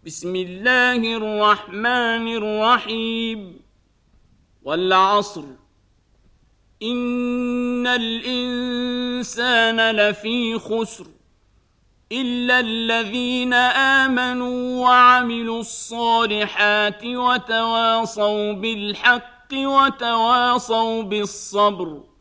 بسم الله الرحمن الرحيم والعصر إن الإنسان لفي خسر إلا الذين آمنوا وعملوا الصالحات وتواصوا بالحق وتواصوا بالصبر